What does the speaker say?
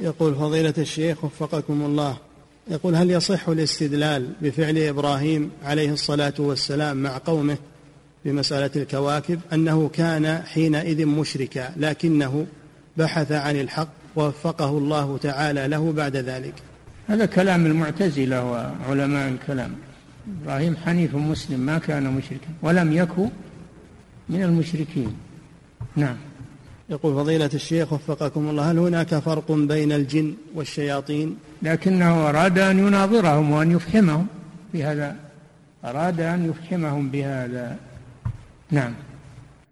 يقول فضيلة الشيخ وفقكم الله، يقول هل يصح الاستدلال بفعل إبراهيم عليه الصلاة والسلام مع قومه بمسألة الكواكب أنه كان حينئذ مشركا لكنه بحث عن الحق ووفقه الله تعالى له بعد ذلك؟ هذا كلام المعتزلة وعلماء الكلام. إبراهيم حنيف مسلم ما كان مشركا ولم يكن من المشركين. نعم. يقول فضيلة الشيخ وفقكم الله، هل هناك فرق بين الجن والشياطين؟ لكنه أراد أن يناظرهم وأن يفهمهم بهذا، أراد أن يفهمهم بهذا. نعم.